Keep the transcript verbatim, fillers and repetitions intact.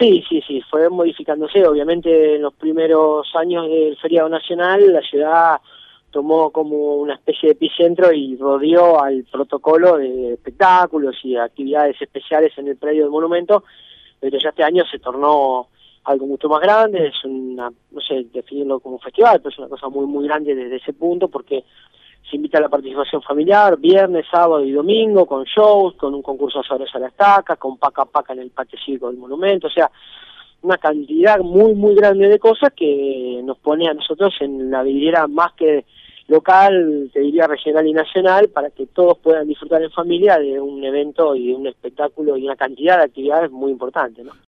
Sí, sí, sí, fue modificándose. Obviamente en los primeros años del feriado nacional la ciudad tomó como una especie de epicentro y rodeó al protocolo de espectáculos y actividades especiales en el predio del monumento, pero ya este año se tornó algo mucho más grande. Es una, no sé definirlo como un festival, pero es una cosa muy muy grande desde ese punto, porque se invita a la participación familiar, viernes, sábado y domingo, con shows, con un concurso sobre a la estaca, con paca paca en el patio cívico del monumento. O sea, una cantidad muy muy grande de cosas que nos pone a nosotros en la vidriera más que local, te diría regional y nacional, para que todos puedan disfrutar en familia de un evento y de un espectáculo y una cantidad de actividades muy importante, ¿no?